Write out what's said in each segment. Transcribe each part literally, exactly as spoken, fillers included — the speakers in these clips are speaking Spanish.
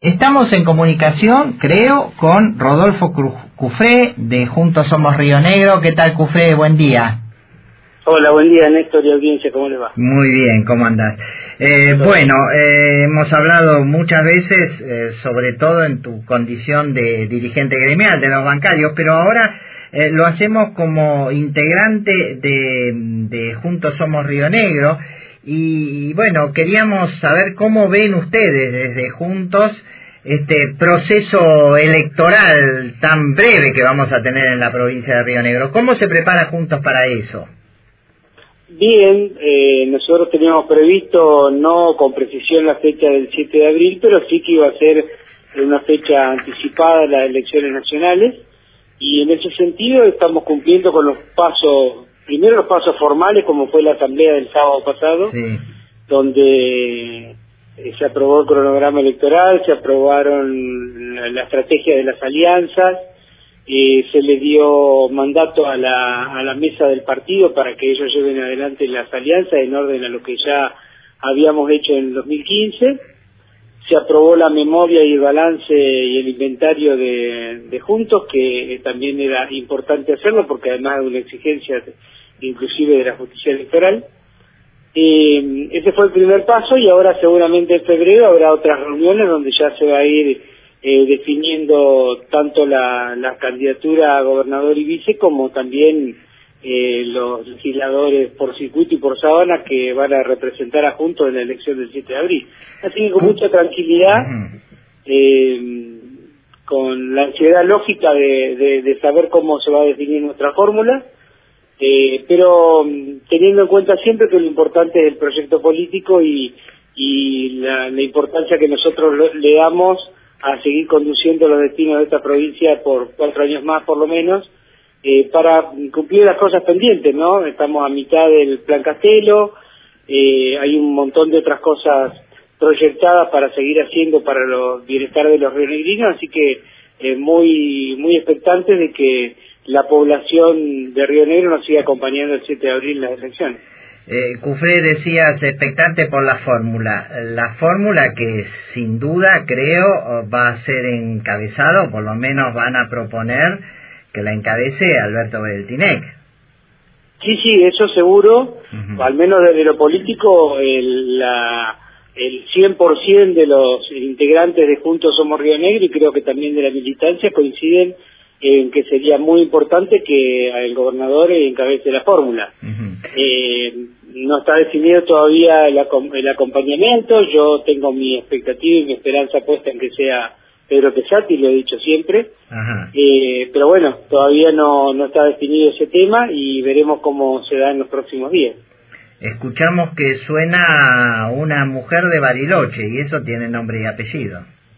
Estamos en comunicación, creo, con Rodolfo Cufré, de Juntos Somos Río Negro. ¿Qué tal, Cufré? Buen día. Hola, buen día, Néstor y audiencia, ¿cómo le va? Muy bien, ¿cómo andás? Eh, bueno, eh, hemos hablado muchas veces, eh, sobre todo en tu condición de dirigente gremial de los bancarios, pero ahora eh, lo hacemos como integrante de, de Juntos Somos Río Negro. Y, y bueno, queríamos saber cómo ven ustedes desde Juntos este proceso electoral tan breve que vamos a tener en la provincia de Río Negro. ¿Cómo se prepara Juntos para eso? Bien, eh, nosotros teníamos previsto, no con precisión la fecha del siete de abril, pero sí que iba a ser una fecha anticipada de las elecciones nacionales, y en ese sentido estamos cumpliendo con los pasos, primero los pasos formales, como fue la asamblea del sábado pasado, sí, donde eh, se aprobó el cronograma electoral, se aprobaron la, la estrategia de las alianzas, eh, se le dio mandato a la, a la mesa del partido para que ellos lleven adelante las alianzas en orden a lo que ya habíamos hecho en dos mil quince, se aprobó la memoria y el balance y el inventario de, de Juntos, que eh, también era importante hacerlo porque además de una exigencia de, inclusive de la justicia electoral. Eh, ese fue el primer paso, y ahora seguramente en febrero habrá otras reuniones donde ya se va a ir eh, definiendo tanto la, la candidatura a gobernador y vice, como también eh, los legisladores por circuito y por sábana que van a representar a Juntos en la elección del siete de abril. Así que con mucha tranquilidad, eh, con la ansiedad lógica de, de, de saber cómo se va a definir nuestra fórmula, Eh, pero teniendo en cuenta siempre que lo importante es el proyecto político y, y la, la importancia que nosotros lo, le damos a seguir conduciendo los destinos de esta provincia por cuatro años más por lo menos, eh, para cumplir las cosas pendientes, ¿no? Estamos a mitad del Plan Castelo, eh, hay un montón de otras cosas proyectadas para seguir haciendo para el bienestar de los rionegrinos, así que eh, muy, muy expectantes de que la población de Río Negro nos sigue acompañando el siete de abril en las elecciones. Eh, Cufré, decías expectante por la fórmula. La fórmula que sin duda creo va a ser encabezado, por lo menos van a proponer que la encabece Alberto Beltinec. Sí, sí, eso seguro, uh-huh. Al menos desde lo político, el, la, el cien por ciento de los integrantes de Juntos Somos Río Negro, y creo que también de la militancia, coinciden en que sería muy importante que el gobernador encabece la fórmula. Uh-huh. Eh, no está definido todavía el, el acompañamiento, yo tengo mi expectativa y mi esperanza puesta en que sea Pedro Pesati, lo he dicho siempre, uh-huh. eh, pero bueno, todavía no, no está definido ese tema y veremos cómo se da en los próximos días. Escuchamos que suena una mujer de Bariloche, y eso tiene nombre y apellido.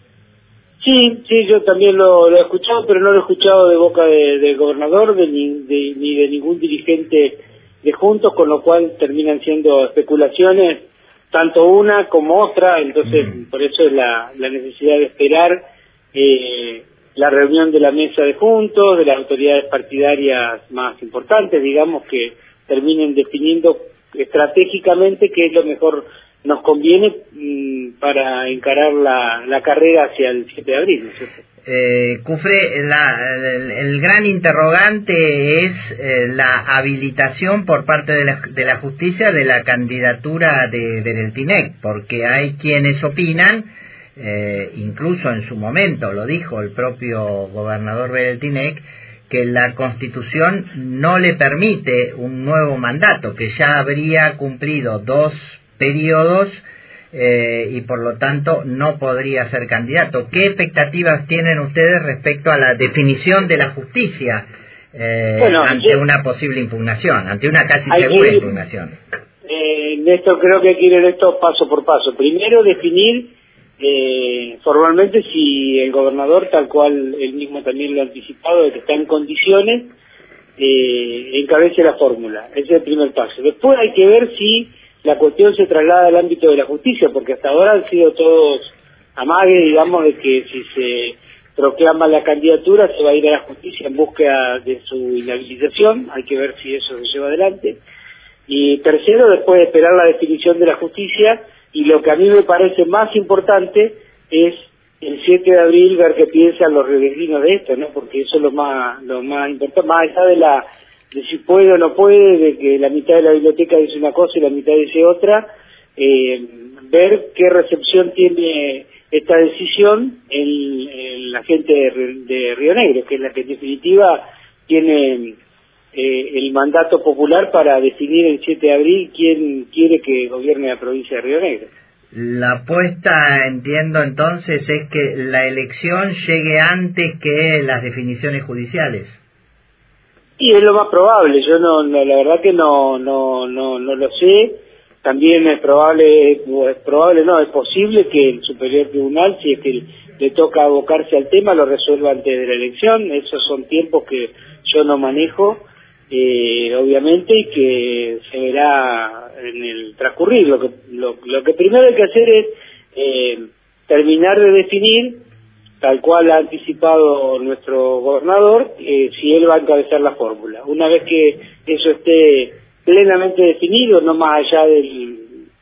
Sí, sí, yo también lo, lo he escuchado, pero no lo he escuchado de boca de, del gobernador de ni, de, ni de ningún dirigente de Juntos, con lo cual terminan siendo especulaciones, tanto una como otra, entonces mm. por eso es la, la necesidad de esperar eh, la reunión de la mesa de Juntos, de las autoridades partidarias más importantes, digamos, que terminen definiendo estratégicamente qué es lo mejor nos conviene mmm, para encarar la, la carrera hacia el siete de abril, ¿no es cierto? Eh, Cufré, la, el, el gran interrogante es eh, la habilitación por parte de la, de la justicia de la candidatura de, de Beltinec, porque hay quienes opinan, eh, incluso en su momento lo dijo el propio gobernador Beltinec, que la Constitución no le permite un nuevo mandato, que ya habría cumplido dos periodos eh, y por lo tanto no podría ser candidato. ¿Qué expectativas tienen ustedes respecto a la definición de la justicia eh, bueno, ante yo, una posible impugnación, ante una casi segura ir, impugnación? Eh, Néstor, creo que hay que ir en esto paso por paso. Primero definir eh, formalmente si el gobernador, tal cual él mismo también lo ha anticipado, de que está en condiciones, eh, encabece la fórmula. Ese es el primer paso. Después hay que ver si la cuestión se traslada al ámbito de la justicia, porque hasta ahora han sido todos amagues, digamos, de que si se proclama la candidatura se va a ir a la justicia en búsqueda de su inhabilitación. Hay que ver si eso se lleva adelante. Y tercero, después de esperar la definición de la justicia, y lo que a mí me parece más importante es el siete de abril ver qué piensan los rionegrinos de esto, ¿no? Porque eso es lo más lo más importante, más allá de la de si puede o no puede, de que la mitad de la biblioteca dice una cosa y la mitad dice otra, eh, ver qué recepción tiene esta decisión en, en la gente de, de Río Negro, que es la que en definitiva tiene eh, el mandato popular para definir el siete de abril quién quiere que gobierne la provincia de Río Negro. La apuesta, entiendo entonces, es que la elección llegue antes que las definiciones judiciales. Y es lo más probable, yo no, no la verdad que no no no no lo sé. También es probable, es probable no, es posible que el Superior Tribunal, si es que le toca abocarse al tema, lo resuelva antes de la elección. Esos son tiempos que yo no manejo, eh, obviamente, y que se verá en el transcurrir. Lo que, lo, lo que primero hay que hacer es eh, terminar de definir, tal cual ha anticipado nuestro gobernador, eh, si él va a encabezar la fórmula. Una vez que eso esté plenamente definido, no más allá del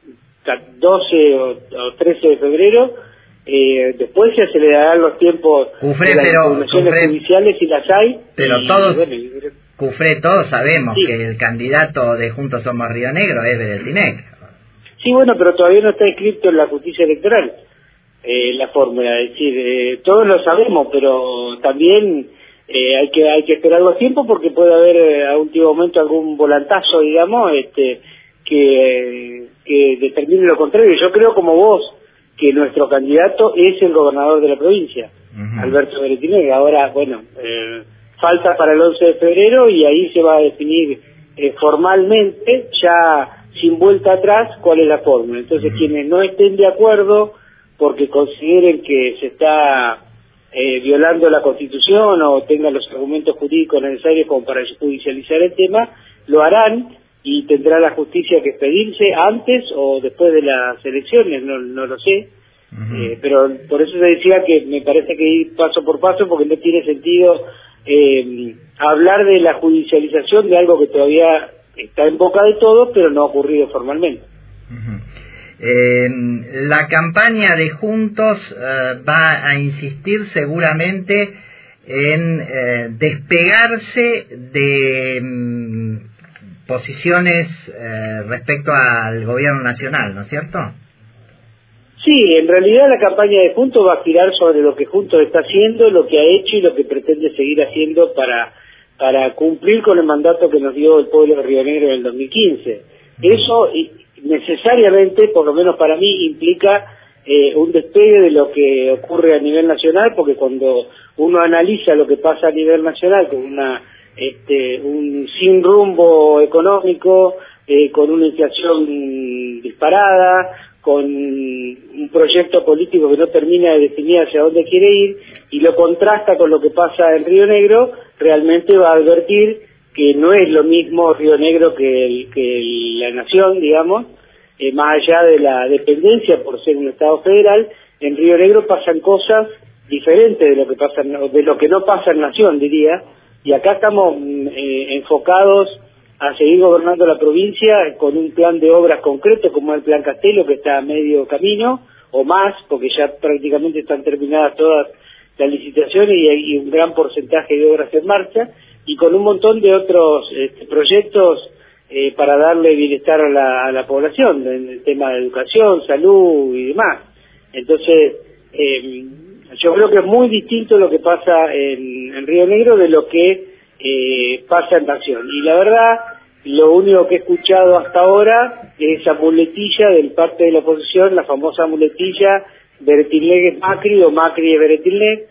doce o, o trece de febrero, eh, después se acelerarán los tiempos Cufré, de las pero, impugnaciones Cufré, judiciales si las hay. Pero y, todos, bueno, y, Cufré, todos sabemos sí. que el candidato de Juntos Somos Río Negro es del Tinec. Sí, bueno, pero todavía no está escrito en la justicia electoral eh, la fórmula, es decir, eh, todos lo sabemos, pero también Eh, hay que hay que esperar algo tiempo porque puede haber eh, a último momento algún volantazo, digamos, este que, que determine lo contrario. Yo creo, como vos, que nuestro candidato es el gobernador de la provincia, uh-huh. Alberto Beretinega. Ahora, bueno, eh, falta para el once de febrero y ahí se va a definir eh, formalmente, ya sin vuelta atrás, cuál es la fórmula. Entonces, uh-huh. quienes no estén de acuerdo porque consideren que se está Eh, violando la Constitución o tengan los argumentos jurídicos necesarios como para judicializar el tema, lo harán y tendrá la justicia que expedirse antes o después de las elecciones, no, no lo sé, uh-huh. eh, pero por eso se decía que me parece que ir paso por paso, porque no tiene sentido eh, hablar de la judicialización de algo que todavía está en boca de todos, pero no ha ocurrido formalmente. Uh-huh. Eh, la campaña de Juntos eh, va a insistir seguramente en eh, despegarse de mm, posiciones eh, respecto al gobierno nacional, ¿no es cierto? Sí, en realidad la campaña de Juntos va a girar sobre lo que Juntos está haciendo, lo que ha hecho y lo que pretende seguir haciendo para, para cumplir con el mandato que nos dio el pueblo de Río Negro en el dos mil quince. Eso necesariamente, por lo menos para mí, implica eh, un despegue de lo que ocurre a nivel nacional, porque cuando uno analiza lo que pasa a nivel nacional con una este, un sin rumbo económico, eh, con una inflación disparada, con un proyecto político que no termina de definir hacia dónde quiere ir, y lo contrasta con lo que pasa en Río Negro, realmente va a advertir que no es lo mismo Río Negro que, el, que el, la nación, digamos, eh, más allá de la dependencia por ser un Estado federal. En Río Negro pasan cosas diferentes de lo que pasa, de lo que no pasa en nación, diría, y acá estamos eh, enfocados a seguir gobernando la provincia con un plan de obras concreto como el Plan Castelo, que está a medio camino o más, porque ya prácticamente están terminadas todas las licitaciones y hay un gran porcentaje de obras en marcha, y con un montón de otros este, proyectos eh, para darle bienestar a la, a la población, en el tema de educación, salud y demás. Entonces, eh, yo creo que es muy distinto lo que pasa en, en Río Negro de lo que eh, pasa en Nación. Y la verdad, lo único que he escuchado hasta ahora es esa muletilla del parte de la oposición, la famosa muletilla Beretinleg es Macri o Macri es Beretinleg,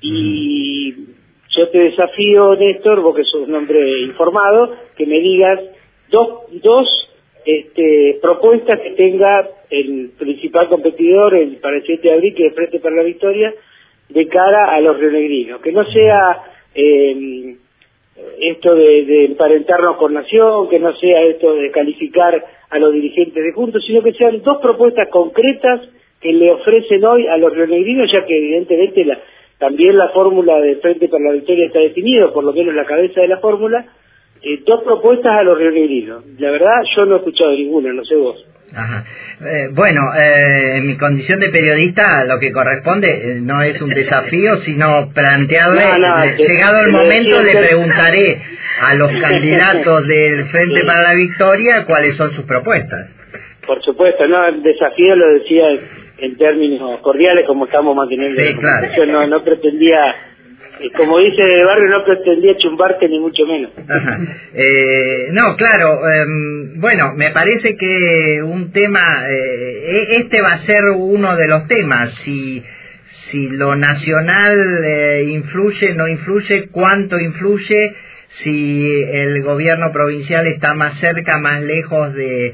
y yo te desafío, Néstor, vos que sos un hombre informado, que me digas dos, dos este, propuestas que tenga el principal competidor el, para el siete de abril, que es Frente para la Victoria, de cara a los rionegrinos. Que no sea eh, esto de, de emparentarnos con Nación, que no sea esto de calificar a los dirigentes de Juntos, sino que sean dos propuestas concretas que le ofrecen hoy a los rionegrinos, ya que evidentemente la también la fórmula de Frente para la Victoria está definida, por lo menos la cabeza de la fórmula, eh, dos propuestas a los rionegrinos. La verdad, yo no he escuchado ninguna, no sé vos. Ajá. Eh, bueno, eh, en mi condición de periodista lo que corresponde eh, no es un desafío, sino plantearle, no, no, eh, te, llegado el te momento decía, le preguntaré a los candidatos del Frente sí. para la Victoria cuáles son sus propuestas. Por supuesto, no, el desafío lo decía en, en términos cordiales, como estamos manteniendo Sí, la claro. conversación. no, no pretendía, eh, como dice de barrio, no pretendía chumbarte ni mucho menos. Ajá. Eh, no, claro, eh, bueno, me parece que un tema, eh, este va a ser uno de los temas, si, si lo nacional eh, influye, no influye, cuánto influye, si el gobierno provincial está más cerca, más lejos de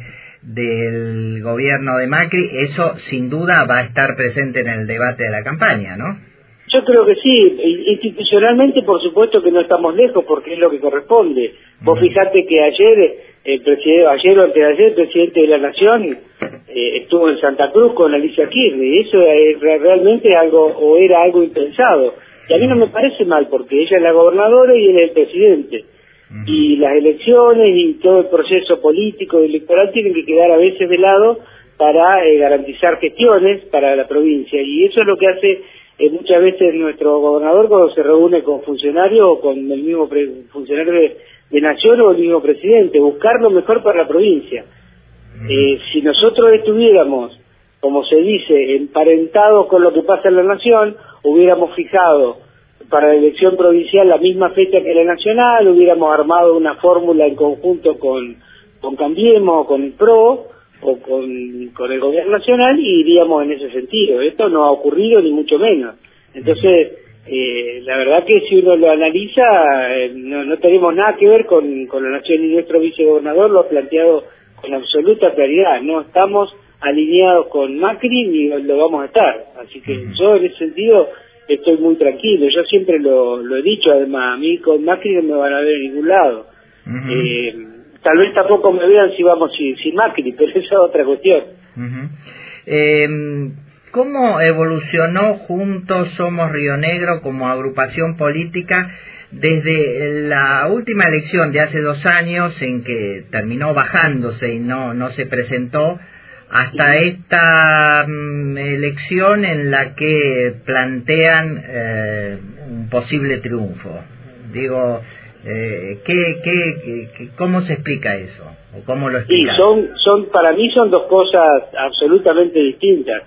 del gobierno de Macri, eso sin duda va a estar presente en el debate de la campaña, ¿no? Yo creo que sí, institucionalmente por supuesto que no estamos lejos porque es lo que corresponde. Vos fijate que ayer, el presidente, ayer o antes de ayer, el presidente de la Nación eh, estuvo en Santa Cruz con Alicia Kirchner, y eso es realmente algo, o era algo impensado. Y a mí no me parece mal porque ella es la gobernadora y él es el presidente. Y las elecciones y todo el proceso político y electoral tienen que quedar a veces de lado para eh, garantizar gestiones para la provincia, y eso es lo que hace eh, muchas veces nuestro gobernador cuando se reúne con funcionarios o con el mismo pre funcionario de, de Nación o el mismo presidente, buscar lo mejor para la provincia. Eh, si nosotros estuviéramos, como se dice, emparentados con lo que pasa en la Nación, hubiéramos fijado para la elección provincial la misma fecha que la nacional, hubiéramos armado una fórmula en conjunto con, con Cambiemos, con el P R O o con, con el gobierno nacional y iríamos en ese sentido. Esto no ha ocurrido ni mucho menos. Entonces, eh, la verdad que si uno lo analiza, eh, no, no tenemos nada que ver con, con la nación, y nuestro vicegobernador lo ha planteado con absoluta claridad. No estamos alineados con Macri ni lo vamos a estar. Así que yo en ese sentido estoy muy tranquilo. Yo siempre lo, lo he dicho, además, a mí con Macri no me van a ver en ningún lado. Uh-huh. eh, tal vez tampoco me vean si vamos sin, sin Macri, pero esa es otra cuestión. Uh-huh. eh, ¿Cómo evolucionó Juntos Somos Río Negro como agrupación política desde la última elección de hace dos años en que terminó bajándose y no, no se presentó, hasta esta um, elección en la que plantean eh, un posible triunfo? Digo, eh, ¿qué, qué, qué, ¿cómo se explica eso? ¿O cómo lo explica? Sí, son, son, para mí son dos cosas absolutamente distintas.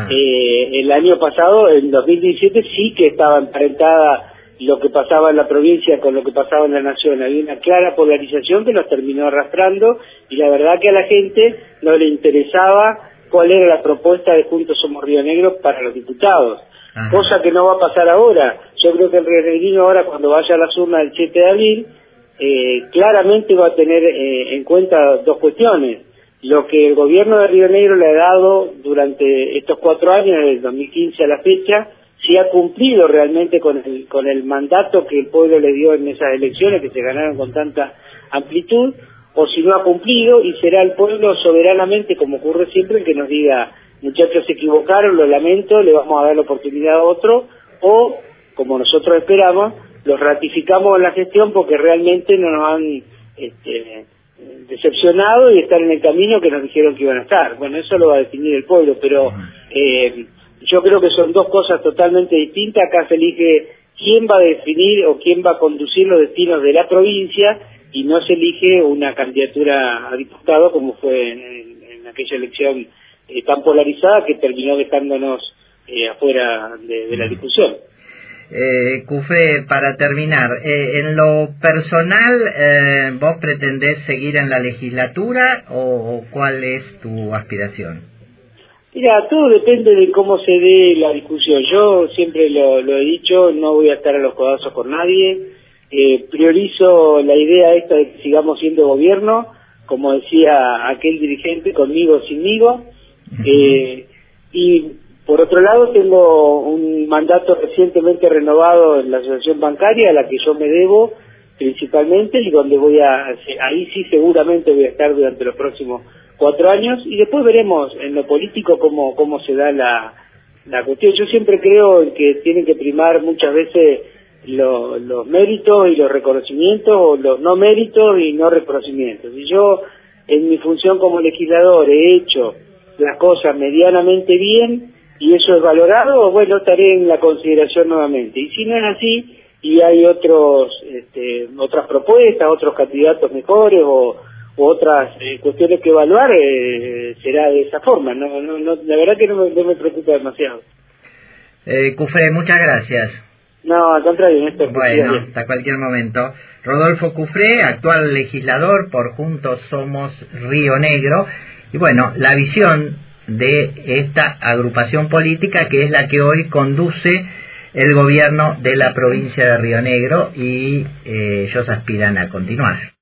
Eh, el año pasado, en dos mil diecisiete, sí que estaba emparentada lo que pasaba en la provincia con lo que pasaba en la nación. Había una clara polarización que nos terminó arrastrando, y la verdad que a la gente no le interesaba cuál era la propuesta de Juntos Somos Río Negro para los diputados. Ajá. Cosa que no va a pasar ahora. Yo creo que el rionegrino ahora, cuando vaya a las urnas del siete de abril, eh, claramente va a tener eh, en cuenta dos cuestiones. Lo que el gobierno de Río Negro le ha dado durante estos cuatro años, desde el dos mil quince a la fecha, si ha cumplido realmente con el, con el mandato que el pueblo le dio en esas elecciones que se ganaron con tanta amplitud, o si no ha cumplido, y será el pueblo soberanamente, como ocurre siempre, el que nos diga: muchachos, se equivocaron, lo lamento, le vamos a dar la oportunidad a otro, o, como nosotros esperamos, los ratificamos en la gestión porque realmente no nos han este, decepcionado y están en el camino que nos dijeron que iban a estar. Bueno, eso lo va a definir el pueblo, pero eh, yo creo que son dos cosas totalmente distintas. Acá se elige quién va a definir o quién va a conducir los destinos de la provincia, y no se elige una candidatura a diputado como fue en, en, en aquella elección eh, tan polarizada que terminó dejándonos eh, afuera de, de la discusión. Eh, Cufré, para terminar, eh, en lo personal, eh, ¿vos pretendés seguir en la legislatura o, o cuál es tu aspiración? Mira, todo depende de cómo se dé la discusión. Yo siempre lo, lo he dicho, no voy a estar a los codazos con nadie. Eh, priorizo la idea esta de que sigamos siendo gobierno, como decía aquel dirigente, conmigo o sinmigo. Eh, y por otro lado, tengo un mandato recientemente renovado en la asociación bancaria, a la que yo me debo principalmente, y donde voy a, ahí sí seguramente voy a estar durante los próximos cuatro años, y después veremos en lo político cómo, cómo se da la, la cuestión. Yo siempre creo en que tienen que primar muchas veces lo, los méritos y los reconocimientos, o los no méritos y no reconocimientos. Y yo en mi función como legislador he hecho las cosas medianamente bien y eso es valorado, bueno, estaré en la consideración nuevamente. Y si no es así y hay otros este, otras propuestas, otros candidatos mejores o, o otras eh, cuestiones que evaluar, eh, será de esa forma. No, no, no, la verdad que no me, no me preocupa demasiado. Eh, Cufré, muchas gracias. No, al contrario, en esto. Bueno, hasta cualquier momento. Rodolfo Cufré, actual legislador por Juntos Somos Río Negro. Y bueno, la visión de esta agrupación política que es la que hoy conduce el gobierno de la provincia de Río Negro y eh, ellos aspiran a continuar.